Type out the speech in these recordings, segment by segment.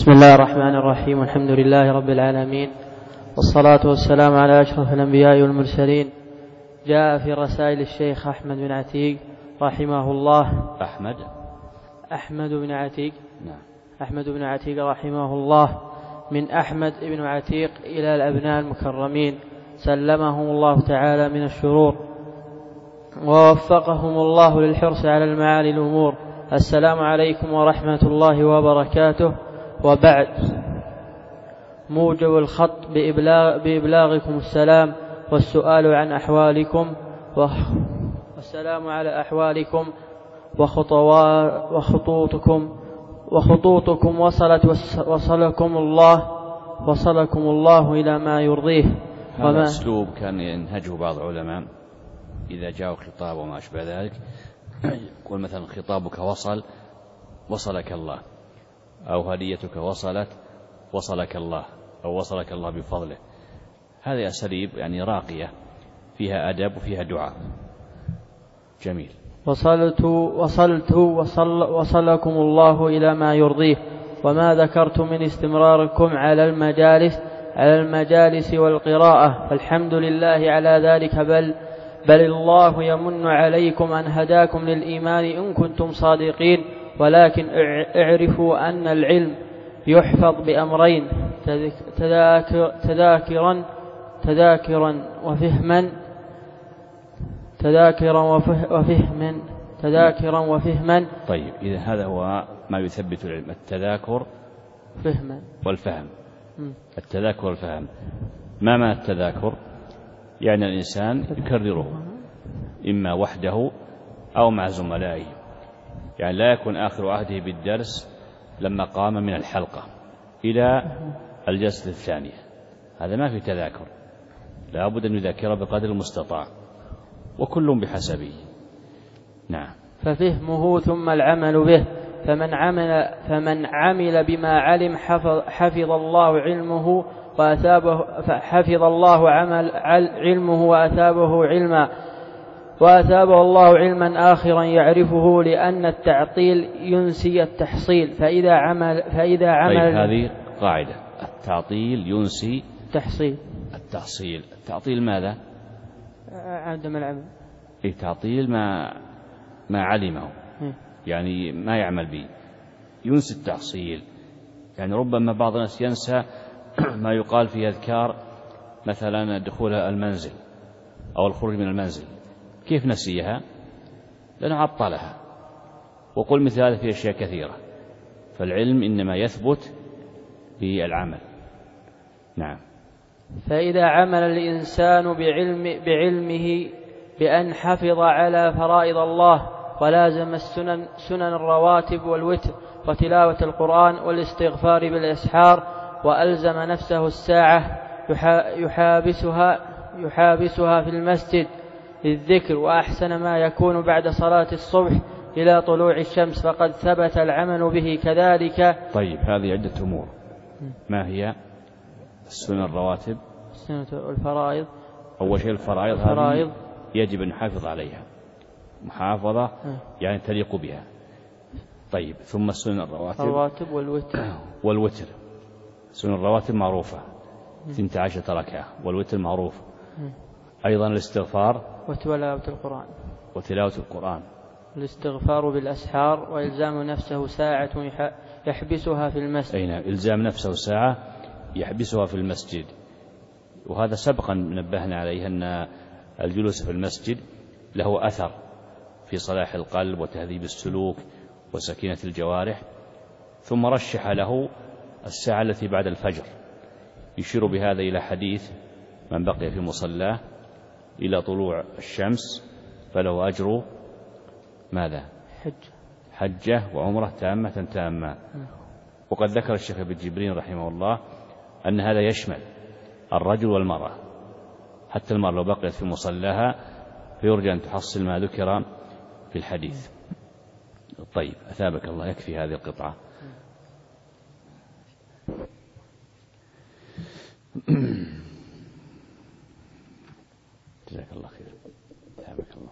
بسم الله الرحمن الرحيم. الحمد لله رب العالمين، والصلاة والسلام على أشرف الأنبياء والمرسلين. جاء في رسائل الشيخ أحمد بن عتيق رحمه الله أحمد بن عتيق رحمه الله من أحمد بن عتيق إلى الأبناء المكرمين سلمهم الله تعالى من الشرور ووفقهم الله للحرص على المعالي الأمور. السلام عليكم ورحمة الله وبركاته. وبعد، موجب الخط بإبلاغكم السلام والسؤال عن أحوالكم والسلام على أحوالكم وخطوطكم وصلكم الله إلى ما يرضيه. هذا أسلوب كان ينهجه بعض العلماء إذا جاءوا خطاب وما أشبه ذلك، يقول مثلا خطابك وصلك الله، أو هديتك وصلك الله، أو وصلك الله بفضله. هذه أساليب يعني راقية فيها أدب وفيها دعاء. جميل. وصلكم الله إلى ما يرضيه. وما ذكرت من استمراركم على المجالس والقراءة فالحمد لله على ذلك، بل الله يمن عليكم أن هداكم للإيمان إن كنتم صادقين. ولكن اعرفوا أن العلم يحفظ بأمرين: تذاكرا وفهما. طيب، إذا هذا هو ما يثبت العلم: التذاكر والفهم. التذاكر والفهم. ما معنى التذاكر؟ يعني الإنسان يكرره إما وحده أو مع زملائه، يعني لا يكون آخر عهده بالدرس لما قام من الحلقة إلى الجلسة الثانية. هذا ما في تذاكر، لا بد أن يذاكر بقدر المستطاع، وكل بحسبه. نعم. ففهمه ثم العمل به. فمن عمل بما علم حفظ الله علمه وأثابه الله علما آخرا يعرفه، لأن التعطيل ينسي التحصيل. فإذا عمل طيب، هذه قاعدة: التعطيل ينسي التحصيل. التعطيل ماذا؟ عدم العمل. تعطيل ما علمه، يعني ما يعمل به، ينسي التحصيل. يعني ربما بعض الناس ينسى ما يقال في أذكار مثلا دخول المنزل أو الخروج من المنزل. كيف نسيها؟ لأنه عطلها. وقل مثل هذا في أشياء كثيرة. فالعلم إنما يثبت بالعمل. نعم. فإذا عمل الإنسان بعلمه بأن حفظ على فرائض الله ولازم سنن الرواتب والوتر وتلاوة القرآن والاستغفار بالأسحار، وألزم نفسه الساعة يحابسها في المسجد للذكر، وأحسن ما يكون بعد صلاة الصبح إلى طلوع الشمس، فقد ثبت العمل به كذلك. طيب، هذه عدة أمور. ما هي السنن الرواتب؟ السنن والفرائض. أول شيء الفرائض يجب أن نحافظ عليها محافظة يعني تليق بها. طيب، ثم السنن الرواتب والوتر. سنن الرواتب معروفة 12 ركعة، والوتر معروف. أيضا الاستغفار وتلاوة القرآن. الاستغفار بالأسحار، وإلزام نفسه ساعة يحبسها في المسجد. أين إلزام نفسه ساعة يحبسها في المسجد. وهذا سبقا نبهنا عليه أن الجلوس في المسجد له أثر في صلاح القلب وتهذيب السلوك وسكينة الجوارح. ثم رشح له الساعة التي بعد الفجر، يشير بهذا إلى حديث: من بقي في مصلاه إلى طلوع الشمس فله أجر ماذا؟ حجة وعمرة تامة. وقد ذكر الشيخ ابن جبرين رحمه الله أن هذا يشمل الرجل والمرأة، حتى المرأة لو بقيت في مصلاها فيرجى أن تحصل ما ذكر في الحديث. طيب، أثابك الله، يكفي هذه القطعة. جزاك الله خير. أثابك الله.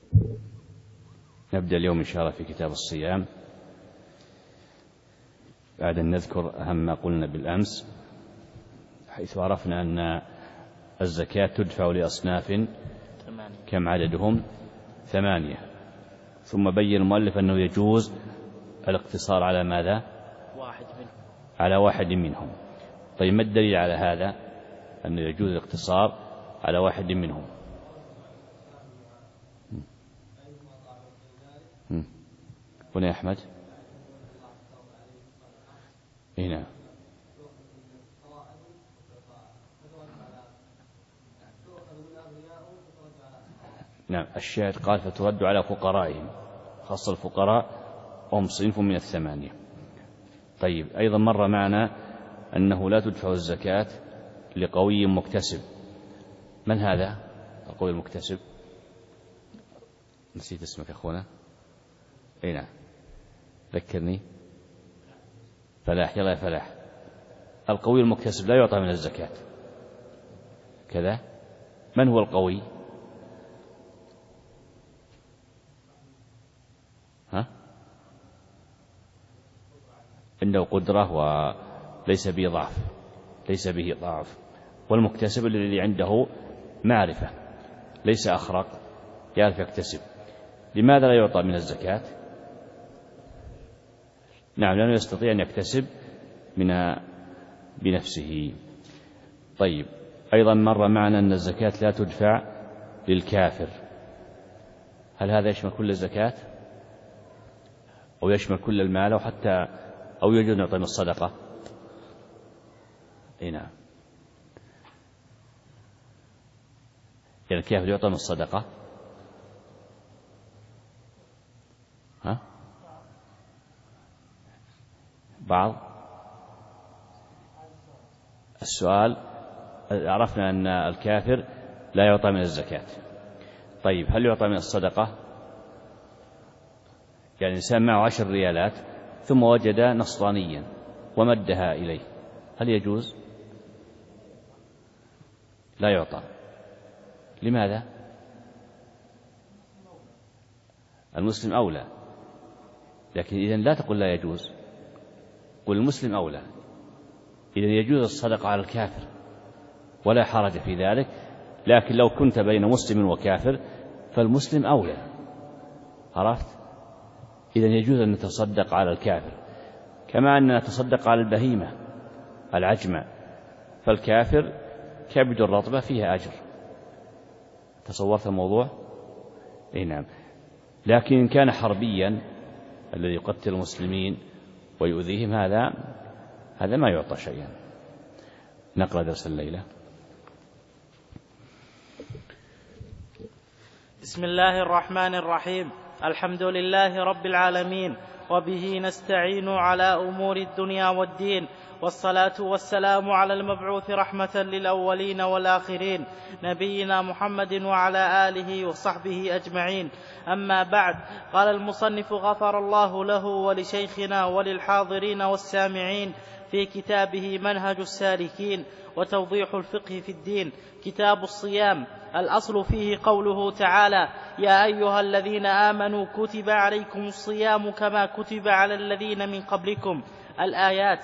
نبدأ اليوم إن شاء الله في كتاب الصيام. بعد أن نذكر أهم ما قلنا بالأمس، حيث عرفنا أن الزكاة تدفع لأصناف كم عددهم؟ 8. ثم بين المؤلف أنه يجوز الاقتصار على ماذا؟ على واحد منهم. طيب ما الدليل على هذا أنه يجوز الاقتصار على واحد منهم؟ هنا يا أحمد هنا. نعم، الشاهد قال فترد على فقرائهم، خاص الفقراء هم صنف من 8. طيب أيضا مر معنا أنه لا تدفع الزكاة لقوي مكتسب. من هذا القوي المكتسب؟ نسيت اسمك أخونا. نعم ذكرني. فلاح. يلا يا فلاح. القوي المكتسب لا يعطى من الزكاة كذا. من هو القوي؟ عنده قدرة وليس به ضعف، ليس به ضعف. والمكتسب الذي عنده معرفة، ليس أخرق، يعرف يكتسب. لماذا لا يعطى من الزكاة؟ نعم، لأنه يستطيع أن يكتسب منها بنفسه. طيب أيضا مر معنا أن الزكاة لا تدفع للكافر. هل هذا يشمل كل الزكاة أو يشمل كل المال أو يجوز أن يعطي من الصدقة؟ نعم، يعني الكافر يعطى من الصدقة؟ بعض السؤال. عرفنا أن الكافر لا يعطى من الزكاة. طيب هل يعطى من الصدقة؟ يعني إنسان معه 10 ريالات ثم وجد نصرانيا ومدها إليه، هل يجوز؟ لا يعطى. لماذا؟ المسلم أولى. لكن إذن لا تقول لا يجوز، قل المسلم أولى. إذن يجوز الصدقة على الكافر ولا حرج في ذلك، لكن لو كنت بين مسلم وكافر فالمسلم أولى. عرفت؟ إذن يجوز أن نتصدق على الكافر كما أن نتصدق على البهيمة العجمة، فالكافر كبد الرطبة فيها أجر. تصورت الموضوع؟ نعم. لكن إن كان حربيا الذي يقتل المسلمين ويؤذيهم هذا ما يعطى شيئا. نقرأ درس الليلة. بسم الله الرحمن الرحيم. الحمد لله رب العالمين، وبه نستعين على أمور الدنيا والدين، والصلاة والسلام على المبعوث رحمة للأولين والآخرين، نبينا محمد وعلى آله وصحبه أجمعين. أما بعد، قال المصنف غفر الله له ولشيخنا وللحاضرين والسامعين في كتابه منهج السالكين وتوضيح الفقه في الدين، كتاب الصيام. الأصل فيه قوله تعالى: يا أيها الذين آمنوا كتب عليكم الصيام كما كتب على الذين من قبلكم، الآيات.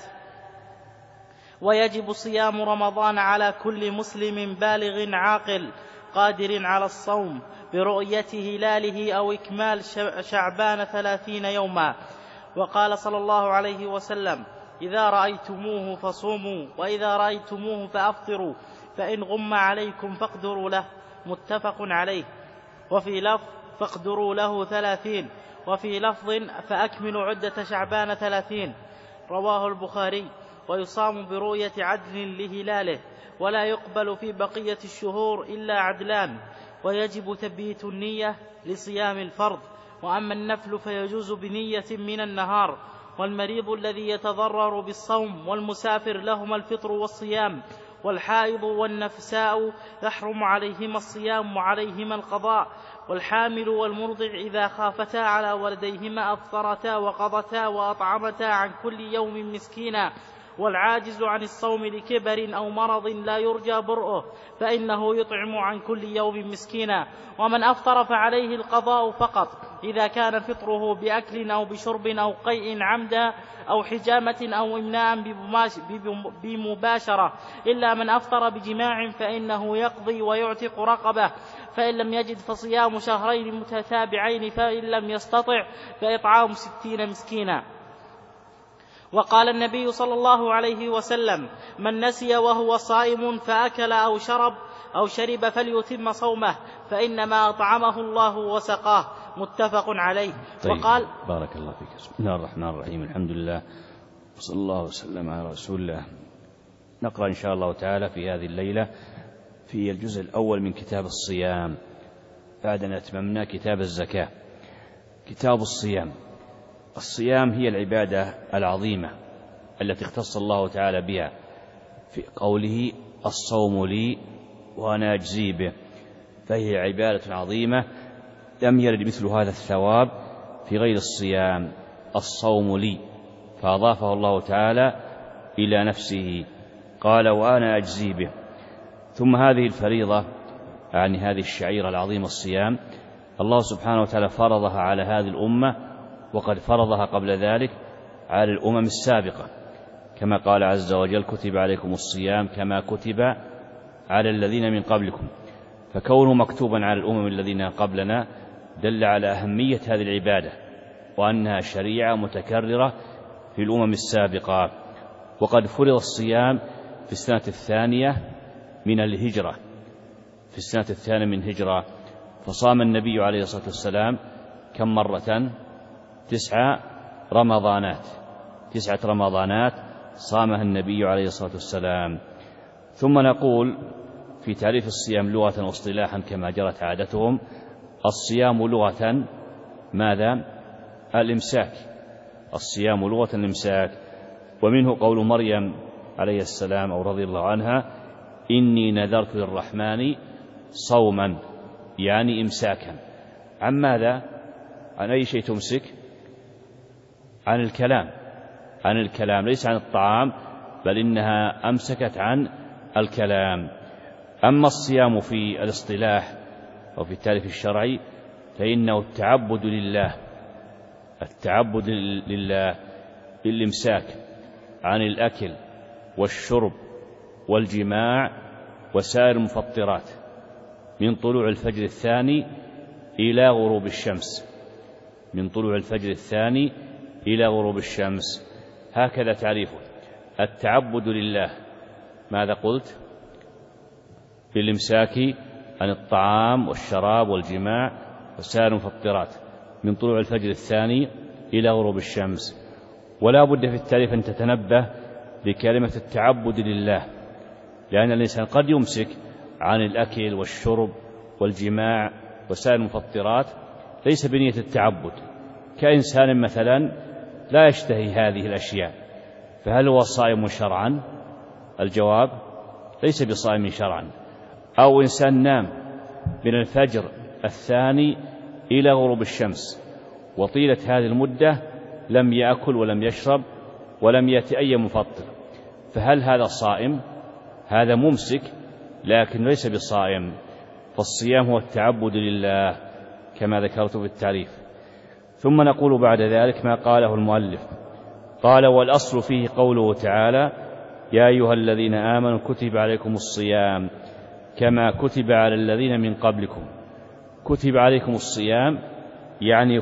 ويجب صيام رمضان على كل مسلم بالغ عاقل قادر على الصوم برؤية هلاله أو إكمال شعبان 30 يوما. وقال صلى الله عليه وسلم: إذا رأيتموه فصوموا، وإذا رأيتموه فأفطروا، فإن غم عليكم فاقدروا له. متفق عليه. وفي لفظ: فاقدروا له 30، وفي لفظ: فأكملوا عدة شعبان 30. رواه البخاري. ويصام برؤية عدل لهلاله، ولا يقبل في بقية الشهور إلا عدلان. ويجب تبييت النية لصيام الفرض، وأما النفل فيجوز بنية من النهار. والمريض الذي يتضرر بالصوم والمسافر لهما الفطر والصيام، والحائض والنفساء يحرم عليهما الصيام وعليهما القضاء. والحامل والمرضع إذا خافتا على ولديهما أفطرتا وقضتا وأطعمتا عن كل يوم مسكينا. والعاجز عن الصوم لكبر أو مرض لا يرجى برؤه فإنه يطعم عن كل يوم مسكينا. ومن أفطر فعليه القضاء فقط إذا كان فطره بأكل أو بشرب أو قيء عمدا أو حجامة أو إمناء بمباشرة، إلا من أفطر بجماع فإنه يقضي ويعتق رقبة، فإن لم يجد فصيام شهرين متتابعين، فإن لم يستطع فإطعام 60 مسكينا. وقال النبي صلى الله عليه وسلم: من نسي وهو صائم فأكل أو شرب فليتم صومه فإنما أطعمه الله وسقاه، متفق عليه. طيب. وقال: بارك الله فيك. بسم الله الرحمن الرحيم، الحمد لله وصلى الله وسلم على رسول الله. نقرأ إن شاء الله تعالى في هذه الليلة في الجزء الأول من كتاب الصيام بعد أن أتممنا كتاب الزكاة. كتاب الصيام. الصيام هي العبادة العظيمة التي اختص الله تعالى بها في قوله: الصوم لي وأنا أجزي به، فهي عبادة عظيمة لم يرد مثل هذا الثواب في غير الصيام. الصوم لي، فأضافه الله تعالى إلى نفسه، قال: وأنا أجزي به. ثم هذه الفريضة، يعني هذه الشعيرة العظيمة الصيام، الله سبحانه وتعالى فرضها على هذه الأمة، وقد فرضها قبل ذلك على الأمم السابقة، كما قال عز وجل: كتب عليكم الصيام كما كتب على الذين من قبلكم. فكونه مكتوبا على الأمم الذين قبلنا دل على أهمية هذه العبادة، وأنها شريعة متكررة في الأمم السابقة. وقد فرض الصيام في السنة الثانية من الهجرة، في السنة الثانية من الهجرة، فصام النبي عليه الصلاة والسلام كم مرة؟ 9 رمضانات صامها النبي عليه الصلاة والسلام. ثم نقول في تعريف الصيام لغة واصطلاحا كما جرت عادتهم: الصيام لغة ماذا؟ الإمساك. الصيام لغة الإمساك. ومنه قول مريم عليه السلام أو رضي الله عنها: إني نذرت للرحمن صوما، يعني إمساكا. عن ماذا؟ عن أي شيء تمسك؟ عن الكلام، ليس عن الطعام، بل إنها أمسكت عن الكلام. أما الصيام في الاصطلاح وفي التعريف الشرعي فإنه التعبد لله بالإمساك عن الأكل والشرب والجماع وسائر المفطرات من طلوع الفجر الثاني إلى غروب الشمس، من طلوع الفجر الثاني إلى غروب الشمس. هكذا تعريفه: التعبد لله، ماذا قلت؟ بالإمساك عن الطعام والشراب والجماع وسائر المفطرات من طلوع الفجر الثاني إلى غروب الشمس. ولا بد في التعريف أن تتنبه بكلمة التعبد لله، لأن الإنسان قد يمسك عن الأكل والشرب والجماع وسائر المفطرات ليس بنية التعبد، كإنسان مثلا لا يشتهي هذه الأشياء، فهل هو صائم شرعا؟ الجواب: ليس بصائم شرعا. أو إنسان نام من الفجر الثاني إلى غروب الشمس وطيلة هذه المدة لم يأكل ولم يشرب ولم يأتي أي مفطر، فهل هذا صائم؟ هذا ممسك لكن ليس بصائم. فالصيام هو التعبد لله كما ذكرت في التعريف. ثم نقول بعد ذلك ما قاله المؤلف، قال: والأصل فيه قوله تعالى: يا أيها الذين آمنوا كتب عليكم الصيام كما كتب على الذين من قبلكم. كتب عليكم الصيام يعني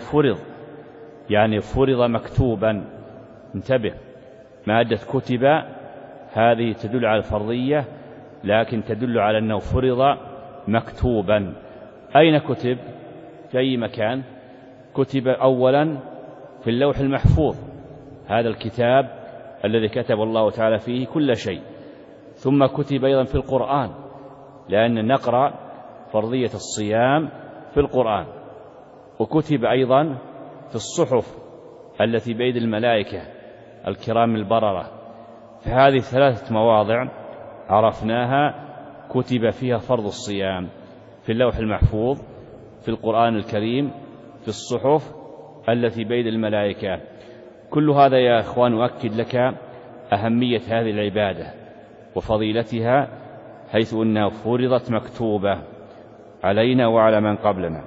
فرض مكتوبا. انتبه، مادة كتب هذه تدل على الفرضية، لكن تدل على أنه فرض مكتوبا. أين كتب؟ في أي مكان؟ كتب أولا في اللوح المحفوظ، هذا الكتاب الذي كتب الله تعالى فيه كل شيء. ثم كتب أيضا في القرآن، لأن نقرأ فرضية الصيام في القرآن. وكتب أيضا في الصحف التي بيد الملائكة الكرام البررة. فهذه 3 مواضع عرفناها كتب فيها فرض الصيام: في اللوح المحفوظ، في القرآن الكريم، في الصحف التي بيد الملائكة. كل هذا يا أخوان أؤكد لك أهمية هذه العبادة وفضيلتها، حيث أنها فرضت مكتوبة علينا وعلى من قبلنا.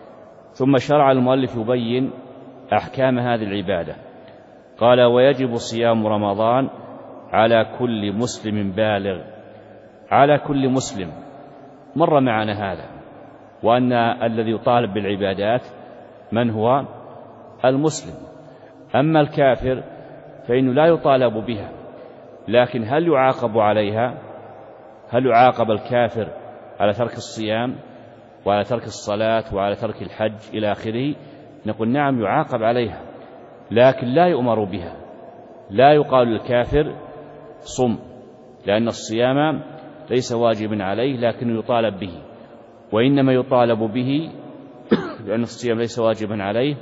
ثم شرع المؤلف يبين أحكام هذه العبادة. قال: ويجب صيام رمضان على كل مسلم بالغ. على كل مسلم، مر معنا هذا، وأن الذي يطالب بالعبادات من هو؟ المسلم. أما الكافر فإنه لا يطالب بها، لكن هل يعاقب عليها؟ هل يعاقب الكافر على ترك الصيام وعلى ترك الصلاة وعلى ترك الحج إلى آخره؟ نقول نعم، يعاقب عليها، لكن لا يؤمر بها. لا يقال للكافر صم، لأن الصيام ليس واجبا عليه لكنه يطالب به، وإنما يطالب به لأن الصيام ليس واجبا عليه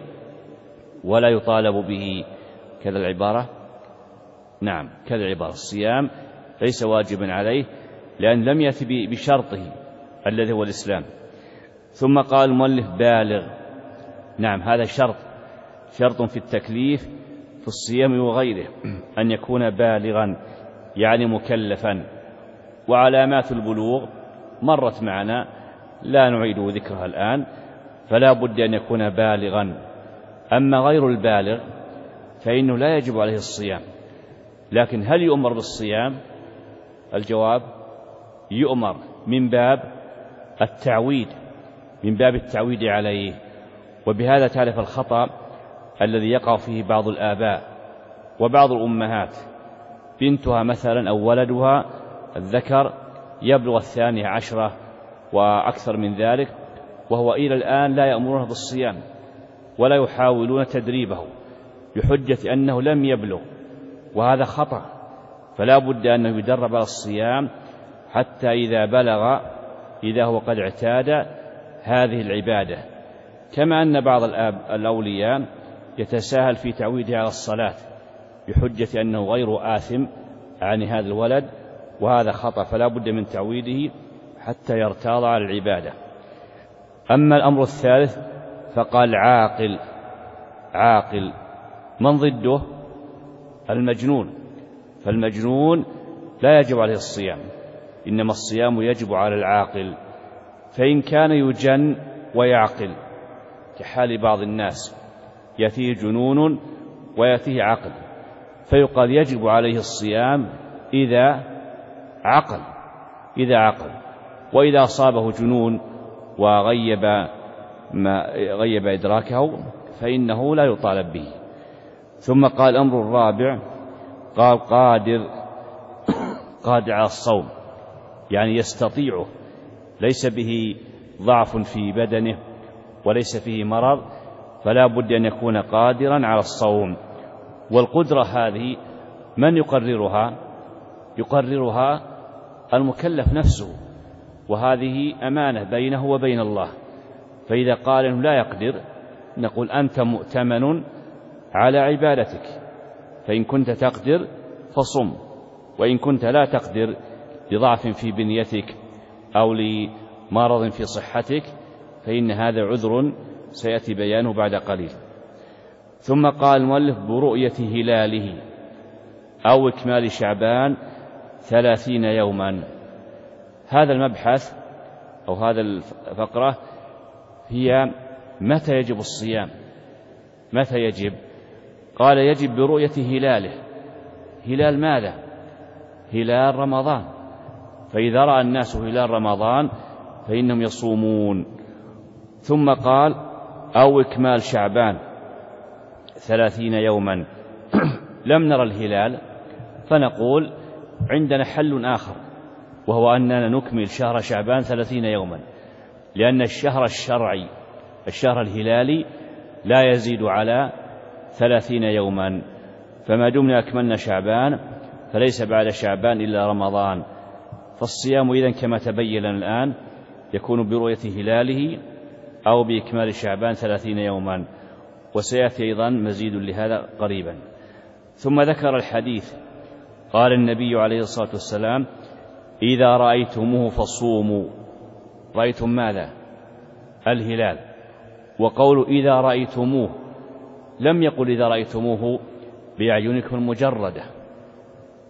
ولا يطالب به. كذا العبارة، نعم كذا العبارة، الصيام ليس واجبا عليه لأن لم يأتي بشرطه الذي هو الإسلام. ثم قال المؤلف: بالغ. نعم، هذا شرط في التكليف في الصيام وغيره، أن يكون بالغا يعني مكلفا. وعلامات البلوغ مرت معنا، لا نعيد ذكرها الآن، فلا بد أن يكون بالغا. أما غير البالغ فإنه لا يجب عليه الصيام، لكن هل يؤمر بالصيام؟ الجواب: يؤمر من باب التعويد، من باب التعويد عليه. وبهذا تعرف الخطأ الذي يقع فيه بعض الآباء وبعض الأمهات، بنتها مثلا أو ولدها الذكر يبلغ 12 وأكثر من ذلك، وهو إلى الآن لا يأمرونه بالصيام ولا يحاولون تدريبه بحجة أنه لم يبلغ، وهذا خطأ. فلا بد أنه يدرب على الصيام حتى إذا بلغ، إذا هو قد اعتاد هذه العبادة. كما أن بعض الأولياء يتساهل في تعويده على الصلاة بحجة أنه غير آثم عن هذا الولد، وهذا خطأ. فلا بد من تعويده حتى يرتاض على العبادة. أما الأمر الثالث فقال: عاقل. عاقل من ضده؟ المجنون. فالمجنون لا يجب عليه الصيام، إنما الصيام يجب على العاقل. فإن كان يجن ويعقل، كحال بعض الناس يأتيه جنون ويأتيه عقل، فيقال يجب عليه الصيام إذا عقل. وإذا أصابه جنون وغيب إدراكه فإنه لا يطالب به. ثم قال: الأمر الرابع قال: قادر على الصوم، يعني يستطيعه، ليس به ضعف في بدنه وليس فيه مرض، فلا بد أن يكون قادرا على الصوم. والقدرة هذه من يقررها المكلف نفسه، وهذه أمانة بينه وبين الله. فإذا قال إنه لا يقدر، نقول: أنت مؤتمن على عبادتك، فإن كنت تقدر فصم، وإن كنت لا تقدر لضعف في بنيتك أو لمرض في صحتك فإن هذا عذر سيأتي بيانه بعد قليل. ثم قال المؤلف: برؤية هلاله أو إكمال شعبان 30 يوما. هذا المبحث أو هذا الفقرة هي متى يجب الصيام. متى يجب؟ قال: يجب برؤية هلاله. هلال ماذا؟ هلال رمضان. فإذا رأى الناس هلال رمضان فإنهم يصومون. ثم قال: أو إكمال شعبان 30 يوما. لم نرى الهلال، فنقول عندنا حل آخر، وهو أننا نكمل شهر شعبان 30 يوما، لأن الشهر الشرعي الشهر الهلالي لا يزيد على 30 يوما. فما دمنا أكملنا شعبان فليس بعد شعبان إلا رمضان. فالصيام إذن كما تبين الآن يكون برؤية هلاله أو بإكمال شعبان 30 يوما، وسيأتي أيضا مزيد لهذا قريبا. ثم ذكر الحديث، قال النبي عليه الصلاة والسلام: إذا رأيتموه فصوموا. رأيتم ماذا؟ الهلال. وقول إذا رأيتموه لم يقل إذا رأيتموه بأعينكم المجردة،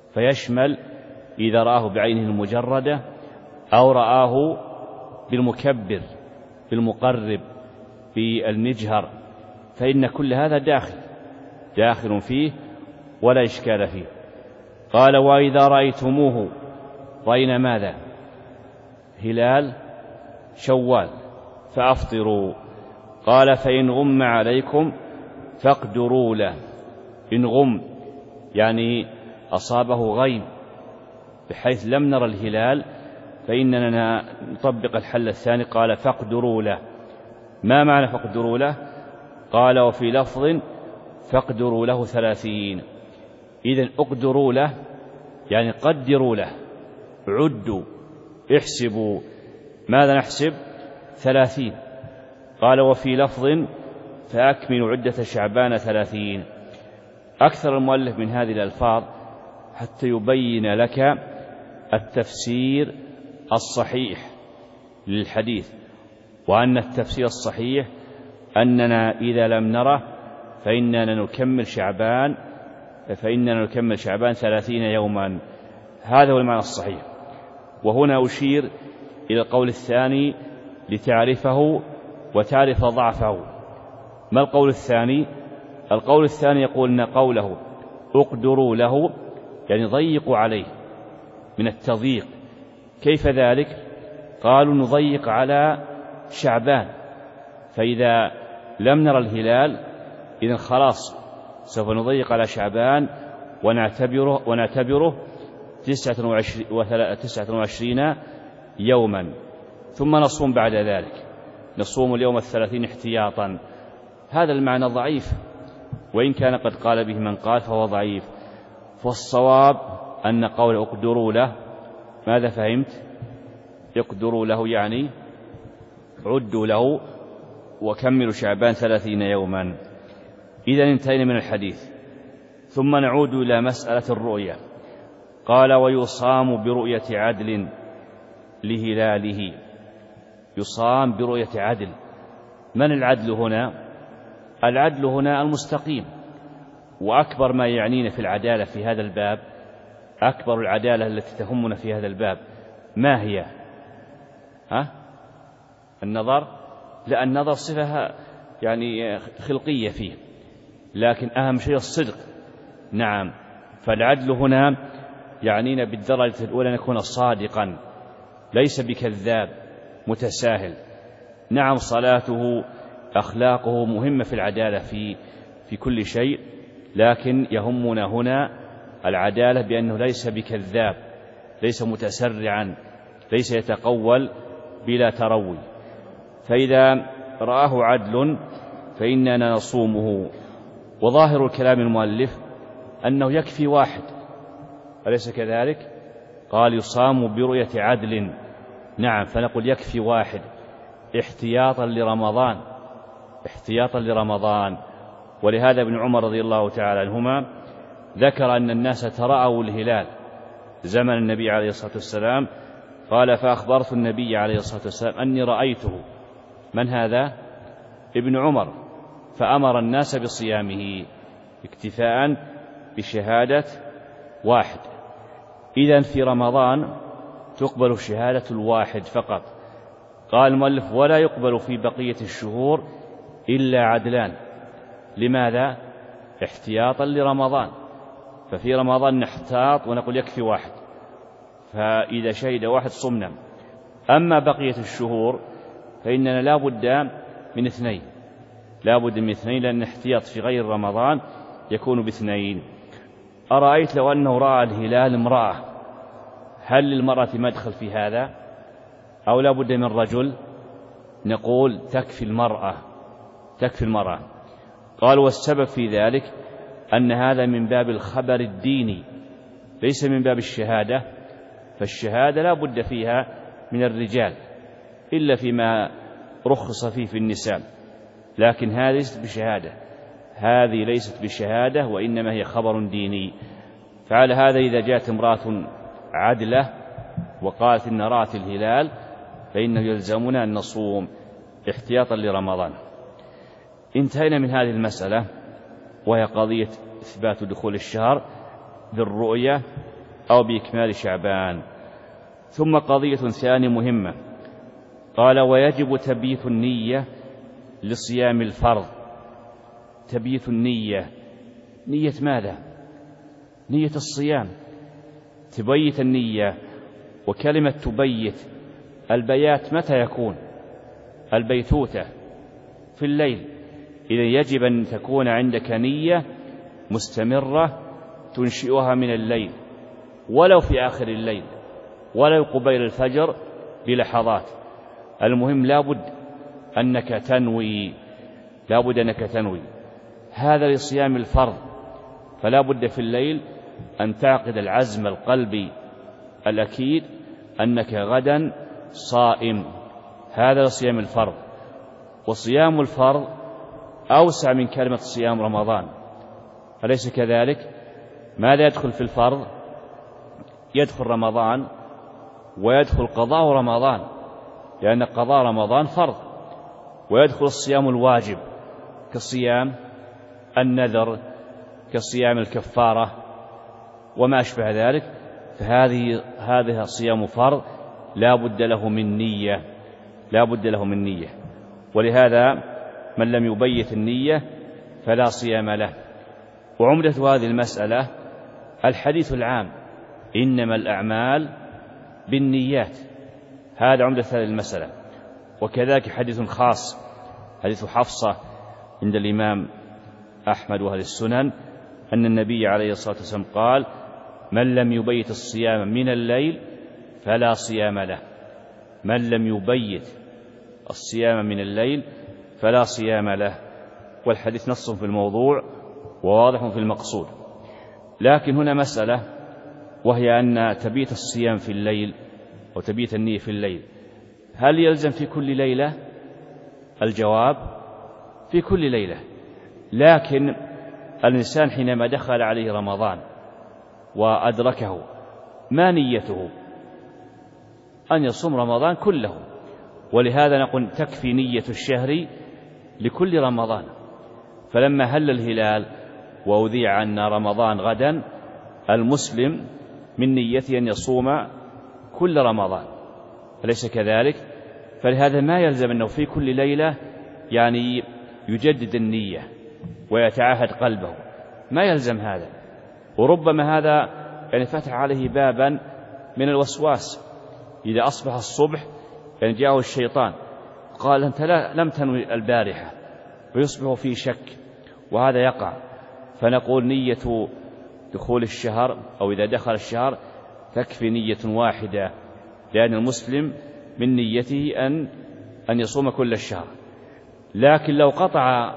فيشمل إذا رآه بعينه المجردة أو رآه بالمكبر بالمقرب بالمجهر، فإن كل هذا داخل فيه ولا إشكال فيه. قال وإذا رأيتموه، رأينا ماذا؟ هلال شوال، فأفطروا. قال فإن غم عليكم فاقدروا له. إن غم يعني أصابه غيم بحيث لم نرى الهلال فإننا نطبق الحل الثاني. قال فاقدروا له. ما معنى فاقدروا له؟ قال وفي لفظ فاقدروا له 30. إذن اقدروا له يعني قدروا له، عدوا، احسبوا. ماذا نحسب؟ 30. قال وفي لفظ فأكملوا عدة شعبان 30. أكثر المؤلف من هذه الألفاظ حتى يبين لك التفسير الصحيح للحديث، وأن التفسير الصحيح أننا إذا لم نره فإننا نكمل شعبان 30 يوما. هذا هو المعنى الصحيح. وهنا أشير إلى القول الثاني لتعرفه وتعرف ضعفه. ما القول الثاني؟ القول الثاني يقول أن قوله اقدروا له يعني ضيقوا عليه من التضييق. كيف ذلك؟ قالوا نضيق على شعبان، فإذا لم نرى الهلال إذن خلاص سوف نضيق على شعبان ونعتبره 29 يوما، ثم نصوم بعد ذلك، نصوم اليوم 30 احتياطا. هذا المعنى ضعيف، وإن كان قد قال به من قال فهو ضعيف. فالصواب أن قول اقدروا له، ماذا فهمت؟ اقدروا له يعني عدوا له وكملوا شعبان 30 يوما. إذا انتهينا من الحديث. ثم نعود إلى مسألة الرؤية. قال ويصام برؤية عدل لهلاله. يصام برؤية عدل. من العدل هنا؟ العدل هنا المستقيم. وأكبر ما يعنينا في العدالة في هذا الباب، أكبر العدالة التي تهمنا في هذا الباب ما هي؟ النظر؟ لا، النظر صفة يعني خلقية فيه، لكن أهم شيء الصدق. نعم، فالعدل هنا يعنينا بالدرجة الأولى أن يكون صادقا ليس بكذاب متساهل. نعم، صلاته أخلاقه مهمة في العدالة في كل شيء، لكن يهمنا هنا العدالة بأنه ليس بكذاب، ليس متسرعا، ليس يتقول بلا تروي. فإذا رآه عدل فإننا نصومه. وظاهر الكلام المؤلف أنه يكفي واحد، أليس كذلك؟ قال يصام برؤية عدل. نعم، فنقول يكفي واحد احتياطا لرمضان. ولهذا ابن عمر رضي الله تعالى عنهما ذكر أن الناس ترأوا الهلال زمن النبي عليه الصلاة والسلام، قال فأخبرت النبي عليه الصلاة والسلام أني رأيته. من هذا؟ ابن عمر. فأمر الناس بصيامه اكتفاء بشهادة واحد. إذن في رمضان تقبل شهادة الواحد فقط. قال المؤلف ولا يقبل في بقية الشهور إلا عدلان. لماذا؟ احتياطا لرمضان. ففي رمضان نحتاط ونقول يكفي واحد، فإذا شهد واحد صمنا. أما بقية الشهور فإننا لا بد من اثنين، لأن احتياط في غير رمضان يكون باثنين. أرأيت لو أنه رأى الهلال امرأة، هل للمرأة مدخل في هذا أو لا بد من رجل؟ نقول تكفي المرأة. قال والسبب في ذلك أن هذا من باب الخبر الديني ليس من باب الشهادة، فالشهادة لا بد فيها من الرجال إلا فيما رخص فيه في النساء، لكن هذه ليست بشهادة وإنما هي خبر ديني. فعلى هذا إذا جاءت امرأة عدلة وقالت إن رأت الهلال فإنه يلزمنا أن نصوم احتياطا لرمضان. انتهينا من هذه المسألة، وهي قضية إثبات دخول الشهر بالرؤية أو بإكمال شعبان. ثم قضية ثانية مهمة، قال ويجب تبييت النية لصيام الفرض. تبييت النية، نية ماذا؟ نية الصيام، تبيت النية. وكلمة تبيت، البيات متى يكون؟ البيتوتة في الليل. إذن يجب أن تكون عندك نية مستمرة تنشئها من الليل، ولو في آخر الليل، ولو قبيل الفجر بلحظات. المهم لابد أنك تنوي، لابد أنك تنوي. هذا لصيام الفرض، فلا بد في الليل أن تعقد العزم القلبي الأكيد أنك غدا صائم. هذا لصيام الفرض. وصيام الفرض أوسع من كلمة صيام رمضان، أليس كذلك؟ ماذا يدخل في الفرض؟ يدخل رمضان ويدخل قضاء رمضان، لأن قضاء رمضان فرض. ويدخل الصيام الواجب كصيام النذر، كصيام الكفارة وما أشبه ذلك. فهذه صيام فرض لا بد له من نية، لا بد له من نية. ولهذا من لم يبيت النية فلا صيام له. وعمدة هذه المسألة الحديث العام إنما الأعمال بالنيات، هذا عمدة هذه المسألة. وكذلك حديث خاص، حديث حفصة عند الإمام أحمد وأهل السنن أن النبي عليه الصلاة والسلام قال من لم يبيت الصيام من الليل فلا صيام له. من لم يبيت الصيام من الليل فلا صيام له. والحديث نص في الموضوع وواضح في المقصود. لكن هنا مسألة، وهي أن تبيت الصيام في الليل أو تبيت النية في الليل هل يلزم في كل ليلة؟ الجواب في كل ليلة. لكن الإنسان حينما دخل عليه رمضان وأدركه ما نيته؟ أن يصوم رمضان كله. ولهذا نقول تكفي نية الشهر لكل رمضان. فلما هل الهلال وأذيع أن رمضان غدا، المسلم من نيته أن يصوم كل رمضان، أليس كذلك؟ فلهذا ما يلزم أنه في كل ليلة يعني يجدد النية ويتعاهد قلبه، ما يلزم هذا. وربما هذا يعني فتح عليه بابا من الوسواس. إذا أصبح الصبح يعني جاءه الشيطان قال أنت لم تنوي البارحة، ويصبح في شك، وهذا يقع. فنقول نية دخول الشهر أو إذا دخل الشهر تكفي نية واحدة، لأن المسلم من نيته أن يصوم كل الشهر. لكن لو قطع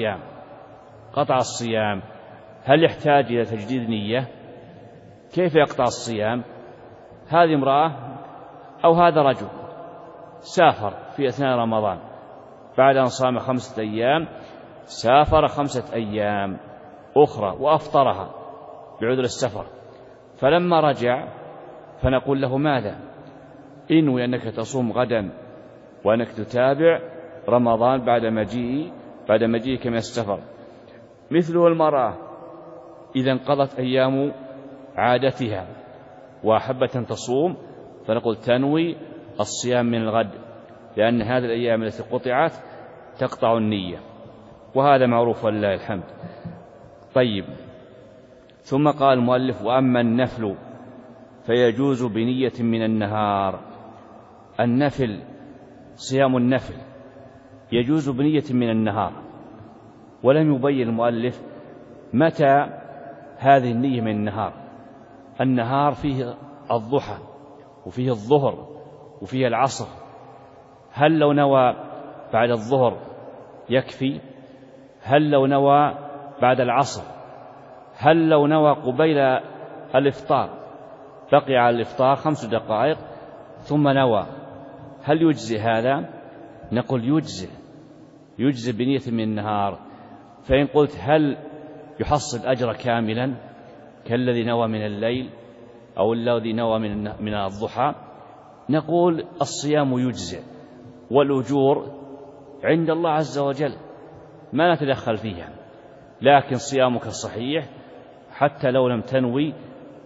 الصيام هل يحتاج إلى تجديد نية؟ كيف يقطع الصيام؟ هذه امرأة أو هذا رجل سافر في أثناء رمضان، بعد أن صام 5 أيام سافر 5 أيام أخرى وأفطرها بعذر السفر. فلما رجع فنقول له ماذا؟ إنوي أنك تصوم غدا وأنك تتابع رمضان بعد مجيئك من السفر. مثله المرأة إذا انقضت أيام عادتها وأحبت أن تصوم، فنقول تنوي الصيام من الغد، لأن هذه الأيام التي قطعت تقطع النية، وهذا معروف ولله الحمد. طيب، ثم قال المؤلف وأما النفل فيجوز بنية من النهار. النفل، صيام النفل يجوز بنية من النهار، ولم يبين المؤلف متى هذه النية من النهار. النهار فيه الضحى وفيه الظهر وفيه العصر. هل لو نوى بعد الظهر يكفي؟ هل لو نوى بعد العصر؟ هل لو نوى قبيل الإفطار بقي على الإفطار 5 دقائق ثم نوى، هل يجزي هذا؟ نقول يجزي بنية من النهار. فإن قلت هل يحصل أجر كاملا كالذي نوى من الليل أو الذي نوى من الضحى؟ نقول الصيام يجزي والأجور عند الله عز وجل ما نتدخل فيها، لكن صيامك صحيح حتى لو لم تنوي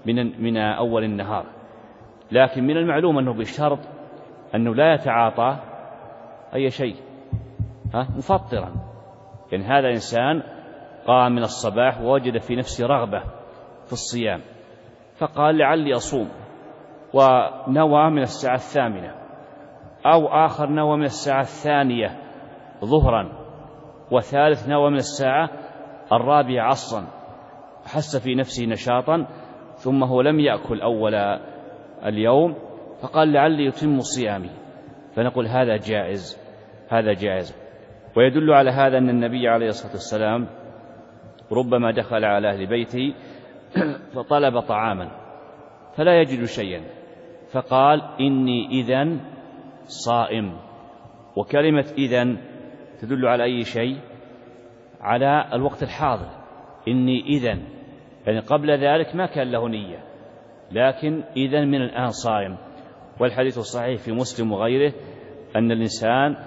من أول النهار، لكن من المعلوم أنه بشرط أنه لا يتعاطى أي شيء مفطرا. يعني هذا إنسان قام من الصباح ووجد في نفسه رغبة في الصيام، فقال لعلي أصوم، ونوى من الساعة 8، أو آخر نوى من الساعة 2 ظهرا، وثالث نوى من الساعة 4 عصرا، حس في نفسه نشاطا، ثم هو لم يأكل أول اليوم فقال لعلي يتم صيامي، فنقول هذا جائز، هذا جائز. ويدل على هذا أن النبي عليه الصلاة والسلام ربما دخل على أهل بيته فطلب طعاما فلا يجد شيئا، فقال إني إذن صائم. وكلمة إذن تدل على أي شيء؟ على الوقت الحاضر، إني إذن، يعني قبل ذلك ما كان له نية، لكن إذن من الآن صائم. والحديث الصحيح في مسلم وغيره أن الإنسان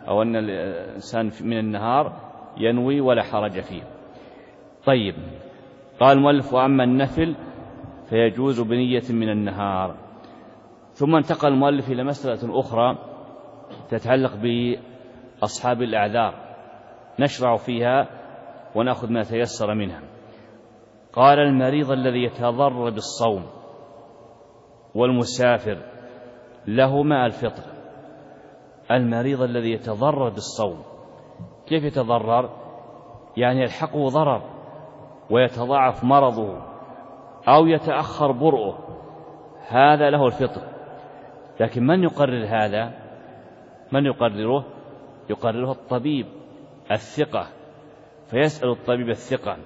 من النهار ينوي ولا حرج فيه. طيب، قال المؤلف وأما النفل فيجوز بنية من النهار. ثم انتقل المؤلف إلى مسألة أخرى تتعلق بأصحاب الأعذار، نشرع فيها ونأخذ ما تيسر منها. قال المريض الذي يتضرر بالصوم والمسافر لهما الفطر. المريض الذي يتضرر بالصوم، كيف يتضرر؟ يعني يلحقه ضرر ويتضاعف مرضه أو يتأخر برؤه، هذا له الفطر. لكن من يقرر هذا؟ من يقرره؟ يقرره الطبيب الثقة، فيسأل الطبيب الثقة،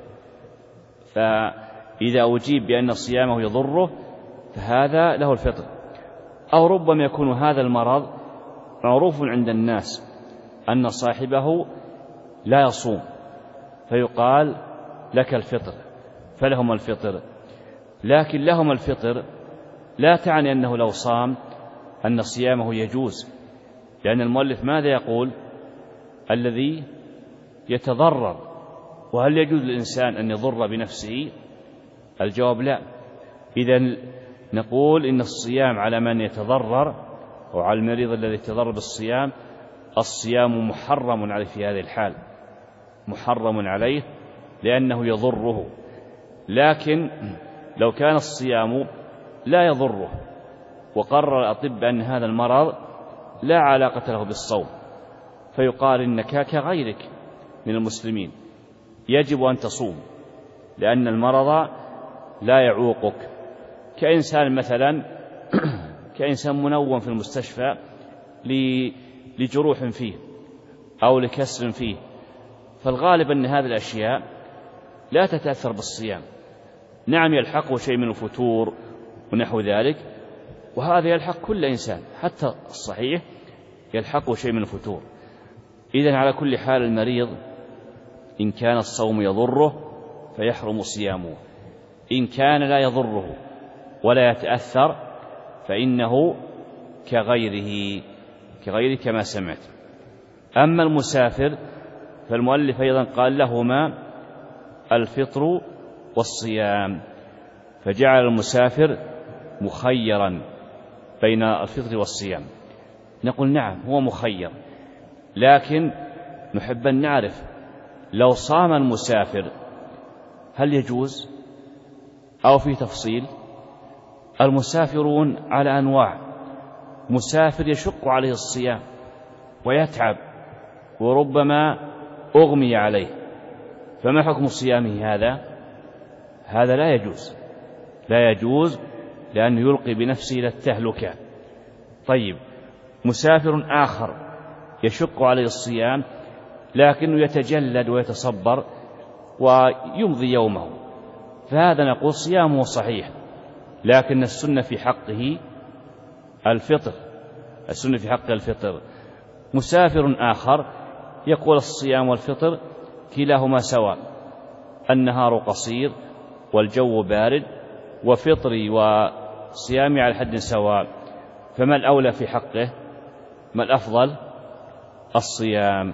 فإذا أجيب بأن صيامه يضره فهذا له الفطر. أو ربما يكون هذا المرض معروف عند الناس أن صاحبه لا يصوم، فيقال لك الفطر، فلهم الفطر. لكن لهم الفطر لا تعني أنه لو صام أن صيامه يجوز، لأن المؤلف ماذا يقول؟ الذي يتضرر. وهل يجوز للإنسان أن يضر بنفسه؟ الجواب لا. إذن نقول إن الصيام على من يتضرر وعلى المريض الذي يتضرر بالصيام، الصيام محرم عليه في هذه الحال، محرم عليه لأنه يضره. لكن لو كان الصيام لا يضره وقرر الأطباء أن هذا المرض لا علاقة له بالصوم، فيقال إنك كغيرك من المسلمين يجب أن تصوم، لأن المرض لا يعوقك. كإنسان مثلا كإنسان منوم في المستشفى لجروح فيه أو لكسر فيه، فالغالب أن هذه الأشياء لا تتأثر بالصيام. نعم يلحقه شيء من الفتور ونحو ذلك، وهذا يلحق كل إنسان، حتى الصحيح يلحقه شيء من الفتور. إذن على كل حال المريض إن كان الصوم يضره فيحرم صيامه، إن كان لا يضره ولا يتأثر فإنه كغيره كما سمعت. أما المسافر فالمؤلف أيضا قال لهما الفطر والصيام، فجعل المسافر مخيرا بين الفطر والصيام. نقول نعم هو مخير، لكن نحب أن نعرف لو صام المسافر هل يجوز أو في تفصيل؟ المسافرون على أنواع، مسافر يشق عليه الصيام ويتعب وربما أغمي عليه، فما حكم صيامه هذا لا يجوز لأنه يلقي بنفسه إلى التهلكة. طيب، مسافر آخر يشق عليه الصيام لكنه يتجلد ويتصبر ويمضي يومه، فهذا نقول صيامه صحيح، لكن السنة في حقه الفطر. مسافر آخر يقول الصيام والفطر كلاهما سواء، النهار قصير والجو بارد، وفطري وصيامي على حد سواء، فما الأولى في حقه؟ ما الأفضل؟ الصيام.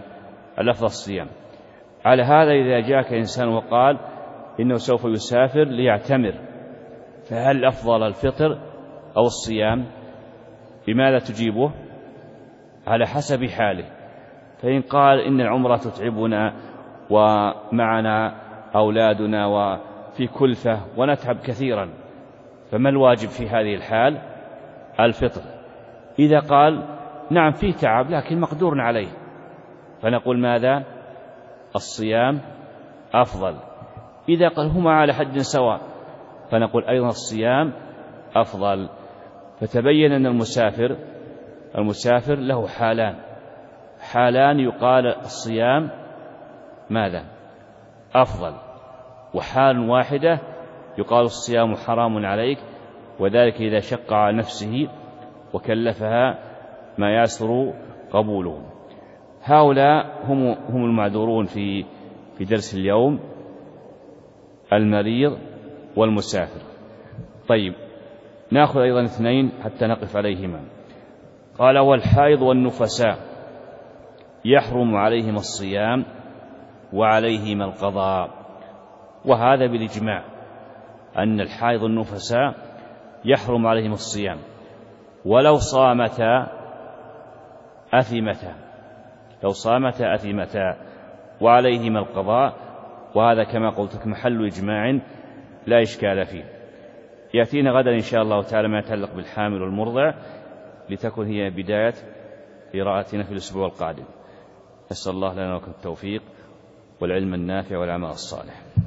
على هذا إذا جاءك إنسان وقال إنه سوف يسافر ليعتمر، فهل أفضل الفطر أو الصيام؟ بماذا تجيبه؟ على حسب حاله. فإن قال إن العمرة تتعبنا ومعنا أولادنا وفي كلفة ونتعب كثيرا، فما الواجب في هذه الحال؟ الفطر. إذا قال نعم فيه تعب لكن مقدور عليه، فنقول ماذا؟ الصيام أفضل. إذا قال هما على حد سواء، فنقول أيضا الصيام أفضل. فتبين أن المسافر له حالان يقال الصيام ماذا؟ أفضل، وحال واحدة يقال الصيام حرام عليك، وذلك إذا شق على نفسه وكلفها ما يسر قبوله. هؤلاء هم المعذورون في درس اليوم: المريض والمسافر. طيب، نأخذ أيضا اثنين حتى نقف عليهما. قال: والحائض والنفساء يحرم عليهما الصيام وعليهما القضاء. وهذا بالإجماع أن الحائض والنفساء يحرم عليهما الصيام، ولو صامتا أثمتا، وعليهما القضاء. وهذا كما قلت لك محل إجماع لا إشكال فيه. يأتينا غدا إن شاء الله تعالى ما يتعلق بالحامل والمرضع، لتكن هي بداية قراءتنا في الأسبوع القادم. نسأل الله لنا ولكم التوفيق والعلم النافع والعمل الصالح.